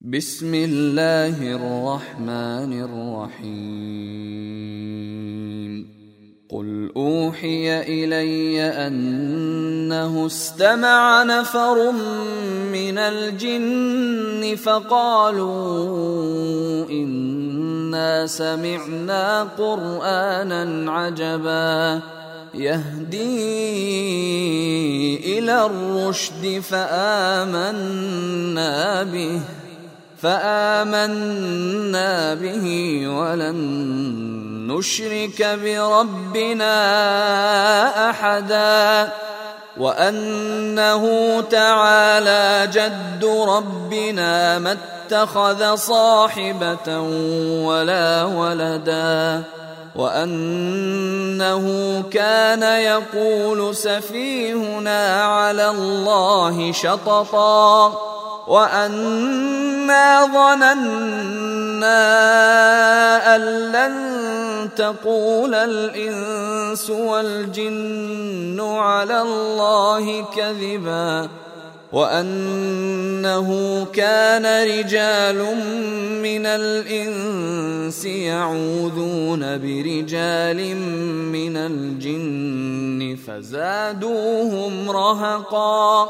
بسم الله الرحمن الرحيم قل أوحي إلي أنه استمع نفر من الجن فقالوا إنا سمعنا قرآنا عجبا يهدي إلى الرشد فآمنا به ولن نشرك بربنا أحدا وأنه تعالى جد ربنا ما اتخذ صاحبة ولا ولدا وأنه كان يقول سفيهنا على الله شططا وأنا ظننا أن لن تقول الإنس والجن على الله كذبا وأنه كان رجال من الإنس يعوذون برجال من الجن فزادوهم رهقا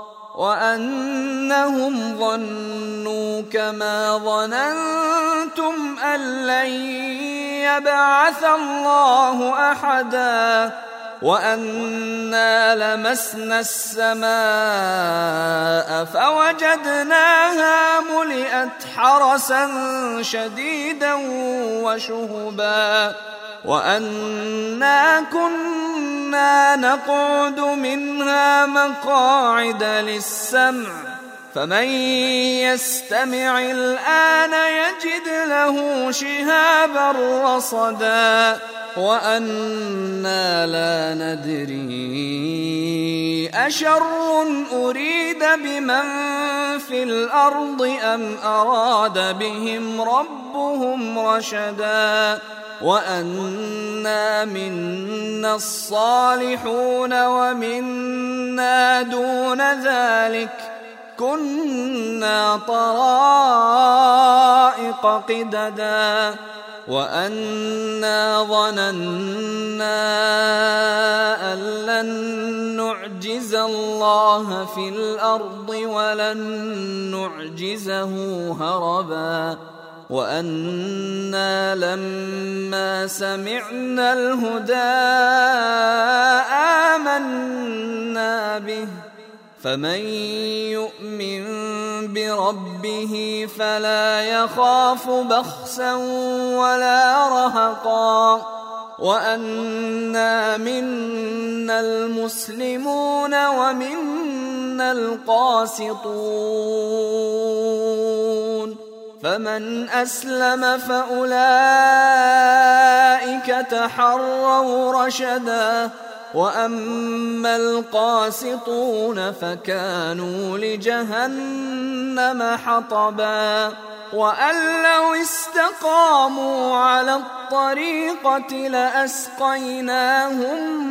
وأنهم ظنوا كما ظننتم أن لن يبعث الله أحدا وأنا لمسنا السماء فوجدناها ملئت حرسا شديدا وشهبا وأنا كنا نقعد منها مقاعد للسمع فمن يستمع الآن يجد له شهابا رصدا وأنا لا ندري أشر أريد بمن في الأرض أم أراد بهم ربهم رشدا وأنا منا الصالحون ومنا دون ذلك كنا طرائق قددا وأنا ظننا أن لن نعجز الله في الأرض ولن نعجزه هربا وأنا لما سمعنا الهدى آمنا به فمن يؤمن بربه فلا يخاف بخسا ولا رهقا وأنا منا المسلمون ومنا القاسطون فمن أسلم فأولئك تحروا رشدا وأما القاسطون فكانوا لجهنم حطبا وأن لو استقاموا على الطريقة لأسقيناهم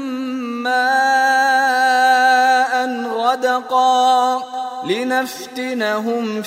ماء غدقا لنفتنهم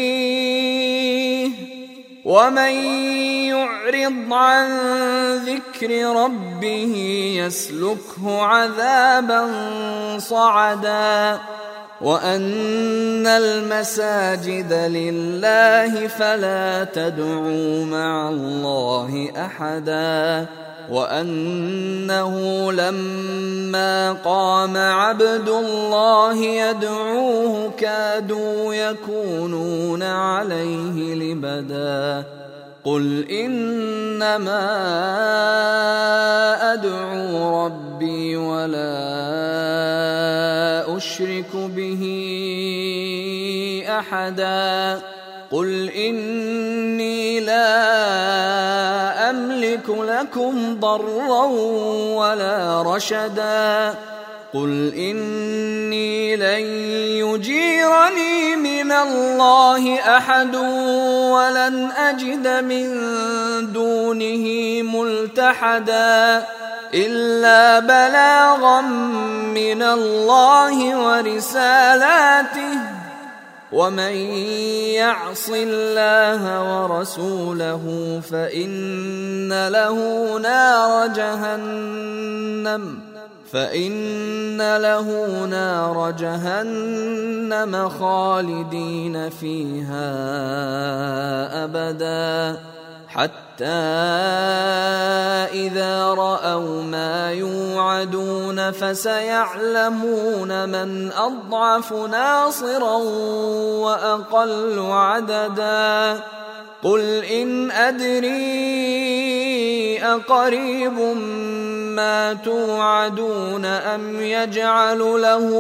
فيه ومن يعرض عن ذكر ربه يسلكه عذابا صعدا وأن المساجد لله فلا تدعوا مع الله أحدا وأنه لما قام عبد الله يدعوه كادوا يكونون عليه لبدا قل إنما أدعو ربي ولا أشرك به أحدا قل إني لا أملك لكم ضرا ولا رشدا قل إني لن يجيرني من الله أحد ولن أجد من دونه ملتحدا إلا بلاغا من الله ورسالاته ومن يعص الله ورسوله فإن له نار جهنم خالدين فيها أبدا حتى إذا رأوا ما يوعدون فسيعلمون من أضعف ناصرا وأقل عددا قل إن أدري أقريب ما توعدون أم يجعل له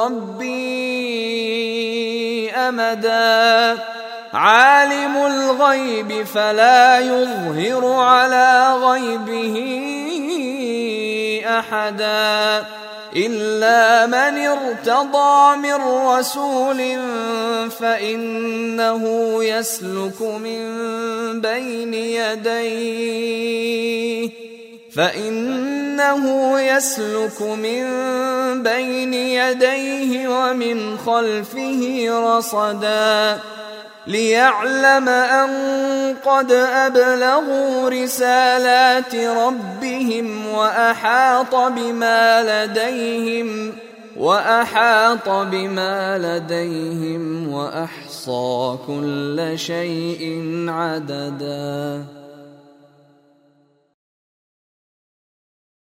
ربي أمدا عالم الغيب فلا يظهر على غيبه أحدا إلا من ارتضى من رسول فإنه يسلك من بين يديه ومن خلفه رصدا ليعلم أن قد أبلغوا رسالات ربهم وأحاط بما لديهم وأحصى كل شيء عددا.